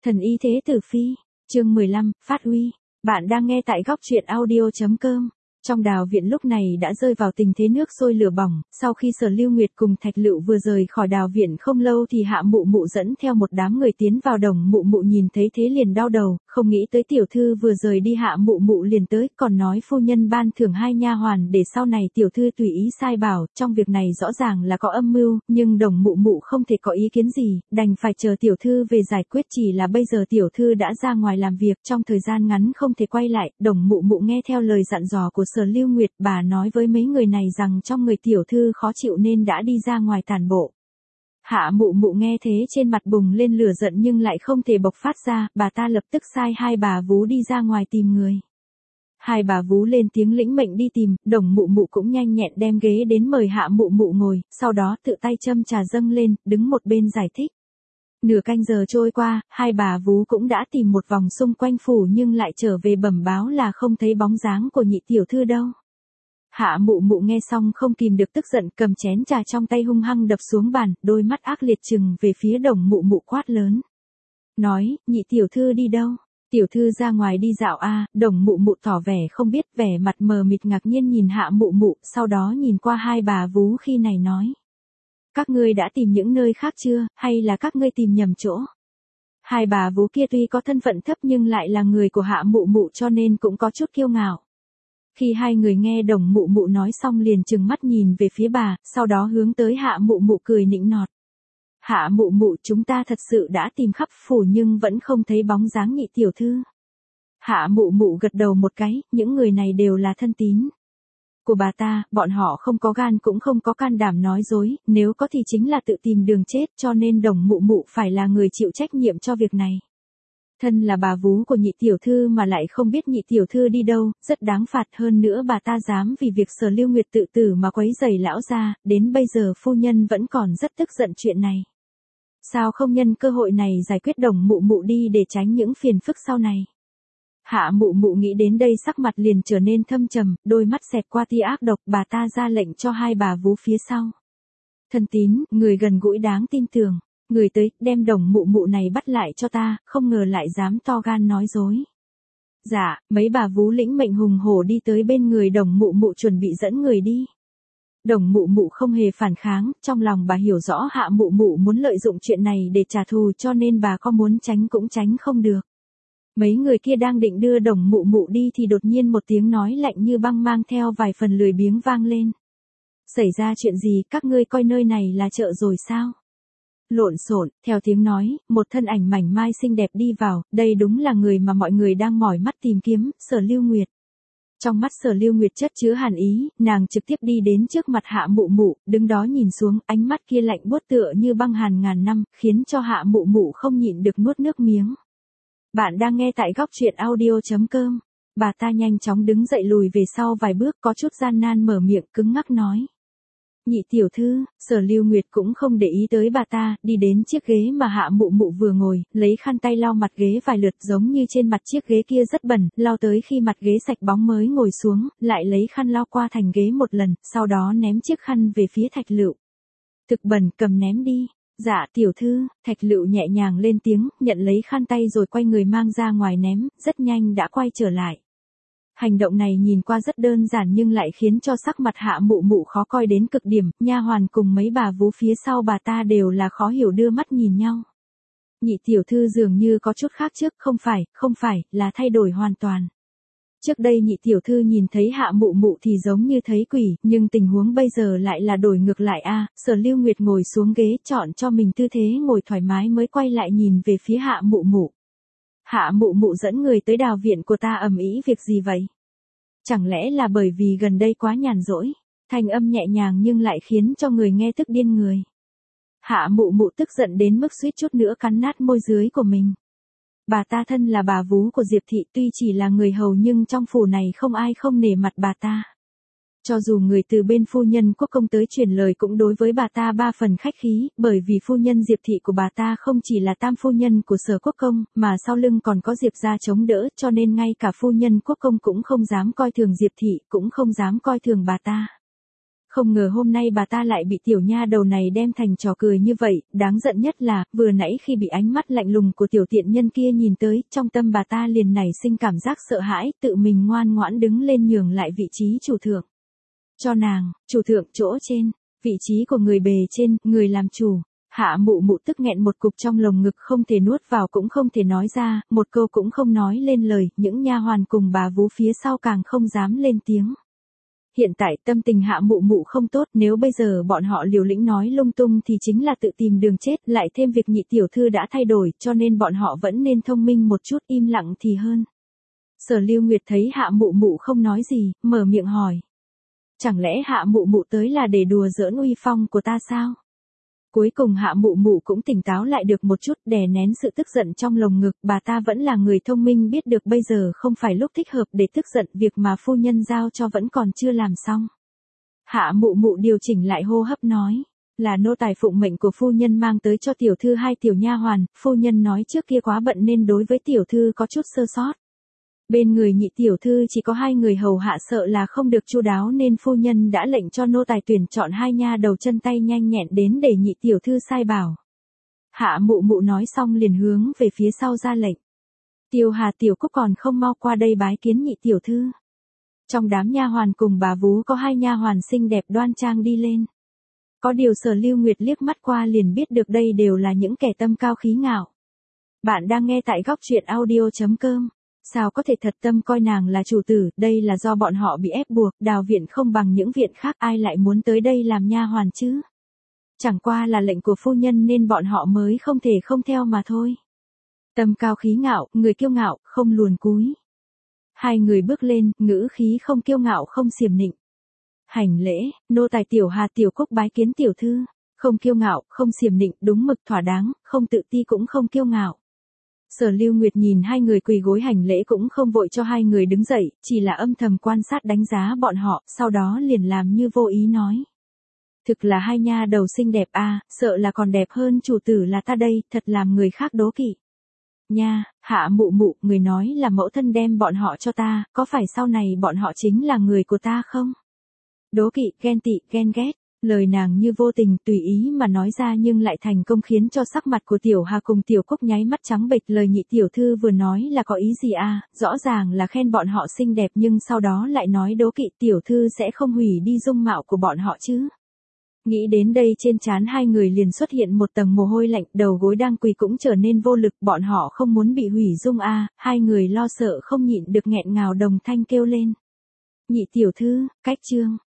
Thần y thế tử phi, chương 15, phát uy. Bạn đang nghe tại góc truyện audio.com. Trong đào viện lúc này đã rơi vào tình thế nước sôi lửa bỏng, sau khi Sở Lưu Nguyệt cùng Thạch Lựu vừa rời khỏi đào viện không lâu thì Hạ Mụ Mụ dẫn theo một đám người tiến vào Đồng Mụ Mụ nhìn thấy thế liền đau đầu, không nghĩ tới tiểu thư vừa rời đi Hạ Mụ Mụ liền tới, còn nói phu nhân ban thưởng 2 nha hoàn để sau này tiểu thư tùy ý sai bảo, trong việc này rõ ràng là có âm mưu, nhưng Đồng Mụ Mụ không thể có ý kiến gì, đành phải chờ tiểu thư về giải quyết, chỉ là bây giờ tiểu thư đã ra ngoài làm việc, trong thời gian ngắn không thể quay lại. Đồng Mụ Mụ nghe theo lời dặn dò của Sở Lưu Nguyệt, bà nói với mấy người này rằng trong người tiểu thư khó chịu nên đã đi ra ngoài tản bộ. Hạ Mụ Mụ nghe thế trên mặt bùng lên lửa giận nhưng lại không thể bộc phát ra, bà ta lập tức sai 2 bà vú đi ra ngoài tìm người. 2 bà vú lên tiếng lĩnh mệnh đi tìm, Đồng Mụ Mụ cũng nhanh nhẹn đem ghế đến mời Hạ Mụ Mụ ngồi, sau đó tự tay châm trà dâng lên, đứng một bên giải thích. Nửa canh giờ trôi qua, 2 bà vú cũng đã tìm một vòng xung quanh phủ nhưng lại trở về bẩm báo là không thấy bóng dáng của nhị tiểu thư đâu. Hạ Mụ Mụ nghe xong không kìm được tức giận, cầm chén trà trong tay hung hăng đập xuống bàn, đôi mắt ác liệt trừng về phía Đồng Mụ Mụ quát lớn. Nói, nhị tiểu thư đi đâu? Tiểu thư ra ngoài đi dạo à? Đồng Mụ Mụ tỏ vẻ không biết, vẻ mặt mờ mịt ngạc nhiên nhìn Hạ Mụ Mụ, sau đó nhìn qua 2 bà vú khi này nói. Các ngươi đã tìm những nơi khác chưa, hay là các ngươi tìm nhầm chỗ? 2 bà vú kia tuy có thân phận thấp nhưng lại là người của Hạ Mụ Mụ cho nên cũng có chút kiêu ngạo. Khi 2 người nghe Đồng Mụ Mụ nói xong liền trừng mắt nhìn về phía bà, sau đó hướng tới Hạ Mụ Mụ cười nịnh nọt. Hạ Mụ Mụ, chúng ta thật sự đã tìm khắp phủ nhưng vẫn không thấy bóng dáng nhị tiểu thư. Hạ Mụ Mụ gật đầu một cái, những người này đều là thân tín của bà ta, bọn họ không có gan cũng không có can đảm nói dối, nếu có thì chính là tự tìm đường chết, cho nên Đồng Mụ Mụ phải là người chịu trách nhiệm cho việc này. Thân là bà vú của nhị tiểu thư mà lại không biết nhị tiểu thư đi đâu, rất đáng phạt, hơn nữa bà ta dám vì việc Sở Lưu Nguyệt tự tử mà quấy rầy lão gia, đến bây giờ phu nhân vẫn còn rất tức giận chuyện này. Sao không nhân cơ hội này giải quyết Đồng Mụ Mụ đi để tránh những phiền phức sau này? Hạ Mụ Mụ nghĩ đến đây sắc mặt liền trở nên thâm trầm, đôi mắt xẹt qua tia ác độc, bà ta ra lệnh cho 2 bà vú phía sau. Thân tín, người gần gũi đáng tin tưởng, người tới, đem Đồng Mụ Mụ này bắt lại cho ta, không ngờ lại dám to gan nói dối. Dạ, mấy bà vú lĩnh mệnh hùng hổ đi tới bên người Đồng Mụ Mụ chuẩn bị dẫn người đi. Đồng Mụ Mụ không hề phản kháng, trong lòng bà hiểu rõ Hạ Mụ Mụ muốn lợi dụng chuyện này để trả thù cho nên bà có muốn tránh cũng tránh không được. Mấy người kia đang định đưa Đồng Mụ Mụ đi thì đột nhiên một tiếng nói lạnh như băng mang theo vài phần lười biếng vang lên. Xảy ra chuyện gì, các ngươi coi nơi này là chợ rồi sao? Lộn xộn, theo tiếng nói, một thân ảnh mảnh mai xinh đẹp đi vào, đây đúng là người mà mọi người đang mỏi mắt tìm kiếm, Sở Lưu Nguyệt. Trong mắt Sở Lưu Nguyệt chất chứa hàn ý, nàng trực tiếp đi đến trước mặt Hạ Mụ Mụ, đứng đó nhìn xuống, ánh mắt kia lạnh buốt tựa như băng hàn ngàn năm, khiến cho Hạ Mụ Mụ không nhịn được nuốt nước miếng. Bạn đang nghe tại góc truyện audio.com. Bà ta nhanh chóng đứng dậy lùi về sau vài bước, có chút gian nan mở miệng cứng ngắc nói. Nhị tiểu thư, Sở Lưu Nguyệt cũng không để ý tới bà ta, đi đến chiếc ghế mà Hạ Mụ Mụ vừa ngồi, lấy khăn tay lau mặt ghế vài lượt giống như trên mặt chiếc ghế kia rất bẩn, lau tới khi mặt ghế sạch bóng mới ngồi xuống, lại lấy khăn lau qua thành ghế một lần, sau đó ném chiếc khăn về phía Thạch Lựu. Thực bẩn, cầm ném đi. Dạ tiểu thư, Thạch Lựu nhẹ nhàng lên tiếng, nhận lấy khăn tay rồi quay người mang ra ngoài ném, rất nhanh đã quay trở lại. Hành động này nhìn qua rất đơn giản nhưng lại khiến cho sắc mặt Hạ Mụ Mụ khó coi đến cực điểm, nha hoàn cùng mấy bà vú phía sau bà ta đều là khó hiểu đưa mắt nhìn nhau. Nhị tiểu thư dường như có chút khác trước, không phải, là thay đổi hoàn toàn. Trước đây nhị tiểu thư nhìn thấy Hạ Mụ Mụ thì giống như thấy quỷ, nhưng tình huống bây giờ lại là đổi ngược lại a. Sở Lưu Nguyệt ngồi xuống ghế chọn cho mình tư thế ngồi thoải mái mới quay lại nhìn về phía Hạ Mụ Mụ. Hạ Mụ Mụ dẫn người tới đào viện của ta ầm ĩ việc gì vậy? Chẳng lẽ là bởi vì gần đây quá nhàn rỗi? Thanh âm nhẹ nhàng nhưng lại khiến cho người nghe tức điên người. Hạ Mụ Mụ tức giận đến mức suýt chút nữa cắn nát môi dưới của mình. Bà ta thân là bà vú của Diệp Thị, tuy chỉ là người hầu nhưng trong phủ này không ai không nể mặt bà ta. Cho dù người từ bên phu nhân Quốc công tới truyền lời cũng đối với bà ta 3 phần khách khí, bởi vì phu nhân Diệp Thị của bà ta không chỉ là tam phu nhân của Sở Quốc công, mà sau lưng còn có Diệp gia chống đỡ, cho nên ngay cả phu nhân Quốc công cũng không dám coi thường Diệp Thị, cũng không dám coi thường bà ta. Không ngờ hôm nay bà ta lại bị tiểu nha đầu này đem thành trò cười như vậy, đáng giận nhất là, vừa nãy khi bị ánh mắt lạnh lùng của tiểu tiện nhân kia nhìn tới, trong tâm bà ta liền nảy sinh cảm giác sợ hãi, tự mình ngoan ngoãn đứng lên nhường lại vị trí chủ thượng. Cho nàng, chủ thượng chỗ trên, vị trí của người bề trên, người làm chủ. Hạ mụ mụ tức nghẹn một cục trong lồng ngực không thể nuốt vào cũng không thể nói ra, một câu cũng không nói lên lời, những nha hoàn cùng bà vú phía sau càng không dám lên tiếng. Hiện tại tâm tình hạ mụ mụ không tốt, nếu bây giờ bọn họ liều lĩnh nói lung tung thì chính là tự tìm đường chết, lại thêm việc nhị tiểu thư đã thay đổi, cho nên bọn họ vẫn nên thông minh một chút, im lặng thì hơn. Sở Lưu Nguyệt thấy hạ mụ mụ không nói gì, mở miệng hỏi. Chẳng lẽ hạ mụ mụ tới là để đùa giỡn uy phong của ta sao? Cuối cùng hạ mụ mụ cũng tỉnh táo lại được một chút, đè nén sự tức giận trong lồng ngực, bà ta vẫn là người thông minh biết được bây giờ không phải lúc thích hợp để tức giận, việc mà phu nhân giao cho vẫn còn chưa làm xong. Hạ mụ mụ điều chỉnh lại hô hấp nói, là nô tài phụng mệnh của phu nhân mang tới cho tiểu thư 2 tiểu nha hoàn, phu nhân nói trước kia quá bận nên đối với tiểu thư có chút sơ sót. Bên người nhị tiểu thư chỉ có 2 người hầu hạ sợ là không được chu đáo nên phu nhân đã lệnh cho nô tài tuyển chọn 2 nha đầu chân tay nhanh nhẹn đến để nhị tiểu thư sai bảo. Hạ mụ mụ nói xong liền hướng về phía sau ra lệnh. Tiêu Hà Tiểu Cúc còn không mau qua đây bái kiến nhị tiểu thư. Trong đám nha hoàn cùng bà vú có 2 nha hoàn xinh đẹp đoan trang đi lên. Có điều Sở Lưu Nguyệt liếc mắt qua liền biết được đây đều là những kẻ tâm cao khí ngạo. Bạn đang nghe tại góc truyện audio.com. Sao có thể thật tâm coi nàng là chủ tử, đây là do bọn họ bị ép buộc, Đào viện không bằng những viện khác, ai lại muốn tới đây làm nha hoàn chứ? Chẳng qua là lệnh của phu nhân nên bọn họ mới không thể không theo mà thôi. Tâm cao khí ngạo, người kiêu ngạo, không luồn cúi. 2 người bước lên, ngữ khí không kiêu ngạo không xiểm nịnh. Hành lễ, nô tài Tiểu Hà Tiểu Cúc bái kiến tiểu thư, không kiêu ngạo, không xiểm nịnh, đúng mực thỏa đáng, không tự ti cũng không kiêu ngạo. Sở Lưu Nguyệt nhìn 2 người quỳ gối hành lễ cũng không vội cho 2 người đứng dậy, chỉ là âm thầm quan sát đánh giá bọn họ, sau đó liền làm như vô ý nói. Thực là 2 nha đầu xinh đẹp a, sợ là còn đẹp hơn chủ tử là ta đây, thật làm người khác đố kỵ. Nha, hạ mụ mụ, người nói là mẫu thân đem bọn họ cho ta, có phải sau này bọn họ chính là người của ta không? Đố kỵ, ghen tị, ghen ghét. Lời nàng như vô tình tùy ý mà nói ra nhưng lại thành công khiến cho sắc mặt của Tiểu Hà cùng Tiểu Cúc nháy mắt trắng bệch. Lời nhị tiểu thư vừa nói là có ý gì à, rõ ràng là khen bọn họ xinh đẹp nhưng sau đó lại nói đố kỵ, tiểu thư sẽ không hủy đi dung mạo của bọn họ chứ. Nghĩ đến đây trên trán 2 người liền xuất hiện một tầng mồ hôi lạnh, đầu gối đang quỳ cũng trở nên vô lực, bọn họ không muốn bị hủy dung à, 2 người lo sợ không nhịn được nghẹn ngào đồng thanh kêu lên. Nhị tiểu thư, cách chương.